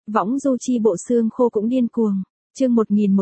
Võng du chi bộ xương khô cũng điên cuồng. Chương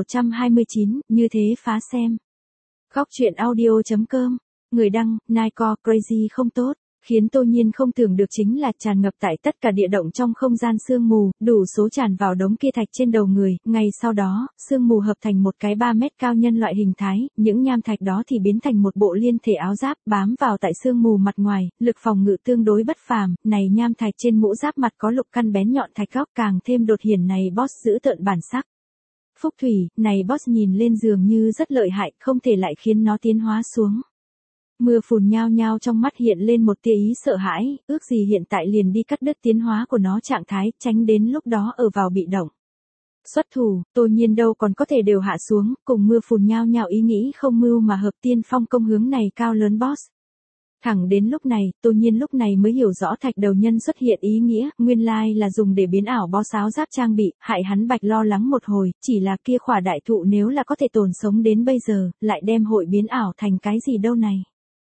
1129, như thế phá xem. Góc truyện audio.com. Người đăng, Nightcore Crazy không tốt. Khiến Tô Nhiên không tưởng được chính là tràn ngập tại tất cả địa động trong không gian sương mù, đủ số tràn vào đống kia thạch trên đầu người. Ngay sau đó, sương mù hợp thành một cái 3 mét cao nhân loại hình thái, những nham thạch đó thì biến thành một bộ liên thể áo giáp bám vào tại sương mù mặt ngoài, lực phòng ngự tương đối bất phàm. Này nham thạch trên mũ giáp mặt có lục căn bén nhọn thạch góc càng thêm đột hiển này boss giữ tợn bản sắc. Phúc Thủy, này boss nhìn lên dường như rất lợi hại, không thể lại khiến nó tiến hóa xuống. Mưa phùn nhao nhao trong mắt hiện lên một tia ý sợ hãi, ước gì hiện tại liền đi cắt đứt tiến hóa của nó trạng thái, tránh đến lúc đó ở vào bị động. Xuất thủ, Tô Nhiên đâu còn có thể đều hạ xuống, cùng mưa phùn nhao nhao ý nghĩ không mưu mà hợp tiên phong công hướng này cao lớn boss. Thẳng đến lúc này, Tô Nhiên lúc này mới hiểu rõ thạch đầu nhân xuất hiện ý nghĩa, nguyên lai là dùng để biến ảo boss áo giáp trang bị, hại hắn bạch lo lắng một hồi, chỉ là kia khỏa đại thụ nếu là có thể tồn sống đến bây giờ, lại đem hội biến ảo thành cái gì đâu này.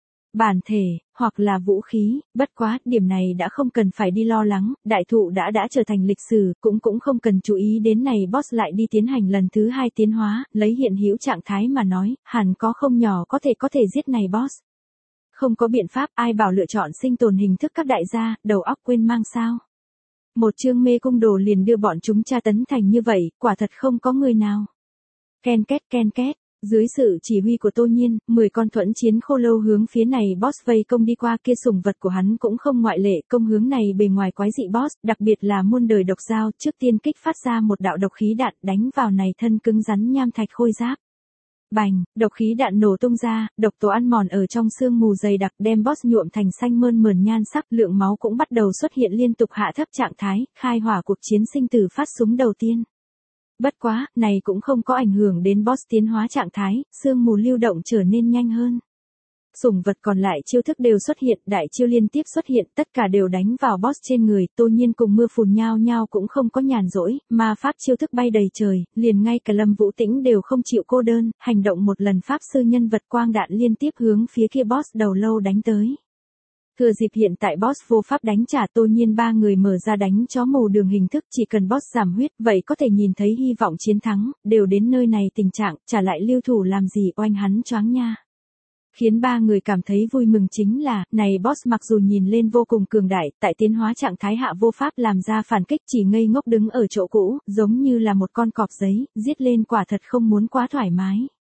Bản thể, hoặc là vũ khí, bất quá, điểm này đã không cần phải đi lo lắng, đại thụ đã trở thành lịch sử, cũng không cần chú ý đến này boss lại đi tiến hành lần thứ 2 tiến hóa, lấy hiện hữu trạng thái mà nói, hẳn có không nhỏ có thể giết này boss. Không có biện pháp, ai bảo lựa chọn sinh tồn hình thức các đại gia, đầu óc quên mang sao. Một chương mê cung đồ liền đưa bọn chúng tra tấn thành như vậy, quả thật không có người nào. Ken két. Dưới sự chỉ huy của Tô Nhiên, 10 con thuẫn chiến khô lâu hướng phía này boss vây công đi qua, kia sủng vật của hắn cũng không ngoại lệ, công hướng này bề ngoài quái dị boss, đặc biệt là muôn đời độc dao, trước tiên kích phát ra một đạo độc khí đạn đánh vào này thân cứng rắn nham thạch khôi giáp. Bành, độc khí đạn nổ tung ra, độc tố ăn mòn ở trong sương mù dày đặc đem boss nhuộm thành xanh mơn mởn nhan sắc, lượng máu cũng bắt đầu xuất hiện liên tục hạ thấp trạng thái, khai hỏa cuộc chiến sinh tử phát súng đầu tiên. Bất quá, này cũng không có ảnh hưởng đến boss tiến hóa trạng thái, sương mù lưu động trở nên nhanh hơn. Sủng vật còn lại chiêu thức đều xuất hiện, đại chiêu liên tiếp xuất hiện, tất cả đều đánh vào boss trên người, Tô Nhiên cùng mưa phùn nhao nhao cũng không có nhàn rỗi, mà pháp chiêu thức bay đầy trời, liền ngay cả Lâm Vũ Tĩnh đều không chịu cô đơn, hành động một lần pháp sư nhân vật quang đạn liên tiếp hướng phía kia boss đầu lâu đánh tới. Thừa dịp hiện tại boss vô pháp đánh trả, Tô Nhiên 3 người mở ra đánh chó mù đường hình thức, chỉ cần boss giảm huyết, vậy có thể nhìn thấy hy vọng chiến thắng, đều đến nơi này tình trạng, trả lại lưu thủ làm gì oanh hắn choáng nha. Khiến 3 người cảm thấy vui mừng chính là, này boss mặc dù nhìn lên vô cùng cường đại, tại tiến hóa trạng thái hạ vô pháp làm ra phản kích, chỉ ngây ngốc đứng ở chỗ cũ, giống như là một con cọp giấy, giết lên quả thật không muốn quá thoải mái.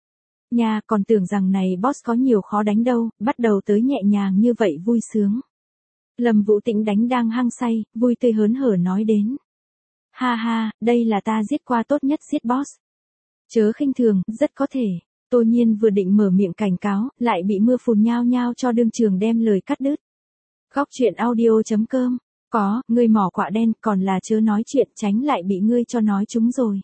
Nha, còn tưởng rằng này boss có nhiều khó đánh đâu, bắt đầu tới nhẹ nhàng như vậy vui sướng. Lâm Vũ Tĩnh đánh đang hăng say, vui tươi hớn hở nói đến. Ha ha, đây là ta giết qua tốt nhất giết boss. Chớ khinh thường, rất có thể. Tô Nhiên vừa định mở miệng cảnh cáo, lại bị mưa phùn nhao nhao cho đương trường đem lời cắt đứt. Góc truyện audio.com. Có, ngươi mỏ quạ đen, còn là chớ nói chuyện, tránh lại bị ngươi cho nói chúng rồi.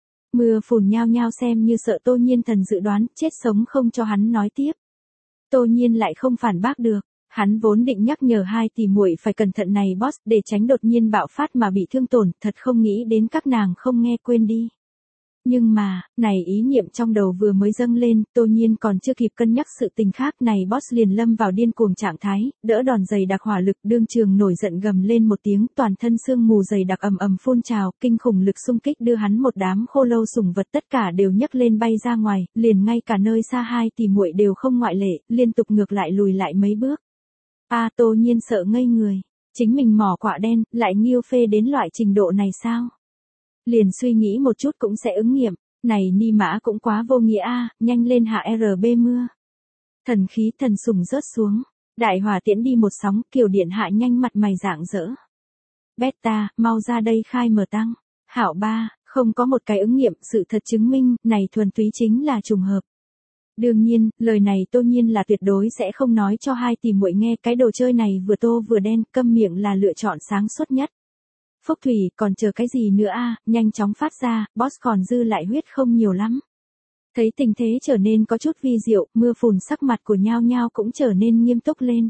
Mưa phùn nhao nhao xem như sợ Tô Nhiên thần dự đoán, chết sống không cho hắn nói tiếp. Tô Nhiên lại không phản bác được, hắn vốn định nhắc nhở 2 tỷ muội phải cẩn thận này boss, để tránh đột nhiên bạo phát mà bị thương tổn, thật không nghĩ đến các nàng không nghe quên đi. Nhưng mà, này ý niệm trong đầu vừa mới dâng lên, Tô Nhiên còn chưa kịp cân nhắc sự tình khác, này boss liền lâm vào điên cuồng trạng thái, đỡ đòn dày đặc hỏa lực, đương trường nổi giận gầm lên một tiếng, toàn thân sương mù dày đặc ầm ầm phun trào, kinh khủng lực xung kích đưa hắn một đám khô lâu sủng vật tất cả đều nhấc lên bay ra ngoài, liền ngay cả nơi xa 2 tỷ muội đều không ngoại lệ, liên tục ngược lại lùi lại mấy bước. Tô Nhiên sợ ngây người, chính mình mỏ quạ đen, lại nghiêu phê đến loại trình độ này sao? Liền suy nghĩ một chút cũng sẽ ứng nghiệm, này ni mã cũng quá vô nghĩa nhanh lên hạ RB mưa. Thần khí thần sủng rớt xuống, đại hỏa tiễn đi một sóng, kiều điện hạ nhanh mặt mày rạng rỡ. Beta, mau ra đây khai mở tăng. Hảo ba, không có một cái ứng nghiệm, sự thật chứng minh, này thuần túy chính là trùng hợp. Đương nhiên, lời này Tô Nhiên là tuyệt đối sẽ không nói cho 2 tỷ muội nghe, cái đồ chơi này vừa tô vừa đen, câm miệng là lựa chọn sáng suốt nhất. Phúc Thủy, còn chờ cái gì nữa nhanh chóng phát ra, boss còn dư lại huyết không nhiều lắm. Thấy tình thế trở nên có chút vi diệu, mưa phùn sắc mặt của nhao nhao cũng trở nên nghiêm túc lên.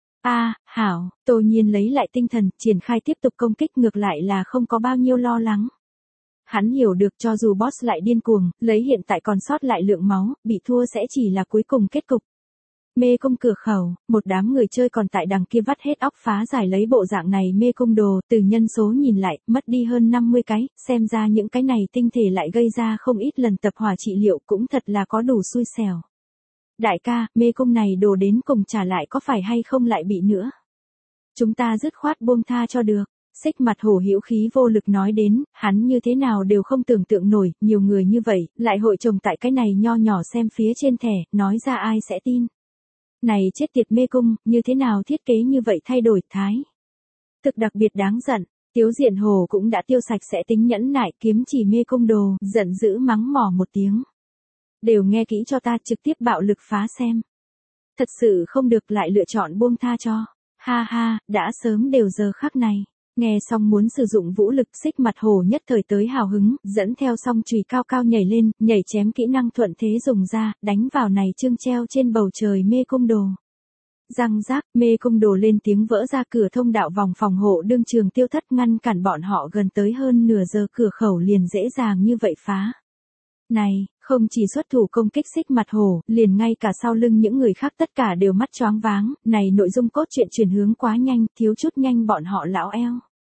Hảo, Tô Nhiên lấy lại tinh thần, triển khai tiếp tục công kích, ngược lại là không có bao nhiêu lo lắng. Hắn hiểu được cho dù boss lại điên cuồng, lấy hiện tại còn sót lại lượng máu, bị thua sẽ chỉ là cuối cùng kết cục. Mê cung cửa khẩu, một đám người chơi còn tại đằng kia vắt hết óc phá giải lấy bộ dạng này mê cung đồ, từ nhân số nhìn lại, mất đi hơn 50 cái, xem ra những cái này tinh thể lại gây ra không ít lần tập hỏa trị liệu cũng thật là có đủ xui xẻo. Đại ca, mê cung này đồ đến cùng trả lại có phải hay không lại bị nữa? Chúng ta dứt khoát buông tha cho được. Xích mặt hổ hữu khí vô lực nói đến, hắn như thế nào đều không tưởng tượng nổi, nhiều người như vậy, lại hội chồng tại cái này nho nhỏ xem phía trên thẻ, nói ra ai sẽ tin. Này chết tiệt mê cung, như thế nào thiết kế như vậy thay đổi thái. Thực đặc biệt đáng giận, Tiếu Diện Hồ cũng đã tiêu sạch sẽ tính nhẫn nại kiếm chỉ mê cung đồ, giận dữ mắng mỏ một tiếng. Đều nghe kỹ cho ta trực tiếp bạo lực phá xem. Thật sự không được lại lựa chọn buông tha cho. Ha ha, đã sớm đều giờ khắc này. Nghe xong muốn sử dụng vũ lực xích mặt hổ nhất thời tới hào hứng, dẫn theo song chùy cao cao nhảy lên, nhảy chém kỹ năng thuận thế dùng ra, đánh vào này chương treo trên bầu trời mê cung đồ. Răng rác, mê cung đồ lên tiếng vỡ ra cửa thông đạo vòng phòng hộ đương trường tiêu thất ngăn cản bọn họ gần tới hơn nửa giờ cửa khẩu liền dễ dàng như vậy phá. Này, không chỉ xuất thủ công kích xích mặt hổ, liền ngay cả sau lưng những người khác tất cả đều mắt choáng váng, này nội dung cốt truyện chuyển hướng quá nhanh, thiếu chút nhanh bọn họ lão eo.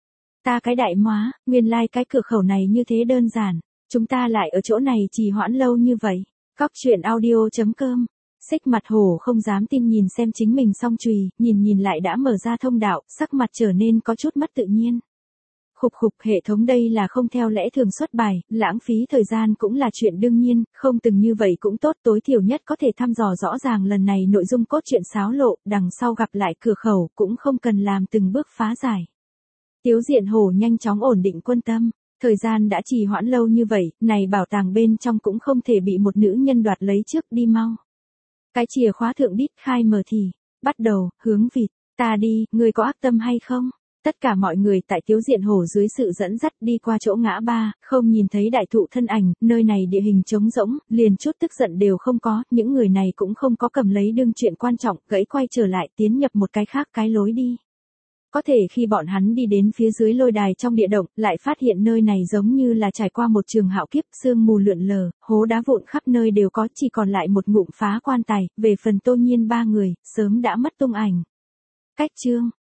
Ta cái đại móa, nguyên lai cái cửa khẩu này như thế đơn giản, chúng ta lại ở chỗ này trì hoãn lâu như vậy. Góc truyện audio.com. Xích mặt hổ không dám tin nhìn xem chính mình song chùy, nhìn lại đã mở ra thông đạo, sắc mặt trở nên có chút mất tự nhiên. Khục khục, hệ thống đây là không theo lẽ thường xuất bài, lãng phí thời gian cũng là chuyện đương nhiên, không từng như vậy cũng tốt, tối thiểu nhất có thể thăm dò rõ ràng lần này nội dung cốt truyện xáo lộ, đằng sau gặp lại cửa khẩu cũng không cần làm từng bước phá giải. Tiếu Diện Hổ nhanh chóng ổn định quân tâm, thời gian đã trì hoãn lâu như vậy, này bảo tàng bên trong cũng không thể bị một nữ nhân đoạt lấy trước, đi mau. Cái chìa khóa thượng đít khai mở thì, bắt đầu, hướng vịt, ta đi, ngươi có ác tâm hay không? Tất cả mọi người tại Tiếu Diện Hổ dưới sự dẫn dắt đi qua chỗ ngã ba, không nhìn thấy đại thụ thân ảnh, nơi này địa hình trống rỗng, liền chút tức giận đều không có, những người này cũng không có cầm lấy đương chuyện quan trọng, gãy quay trở lại tiến nhập một cái khác cái lối đi. Có thể khi bọn hắn đi đến phía dưới lôi đài trong địa động, lại phát hiện nơi này giống như là trải qua một trường hạo kiếp, sương mù lượn lờ, hố đá vụn khắp nơi đều có, chỉ còn lại một ngụm phá quan tài, về phần Tô Nhiên ba người, sớm đã mất tung ảnh. Cách chương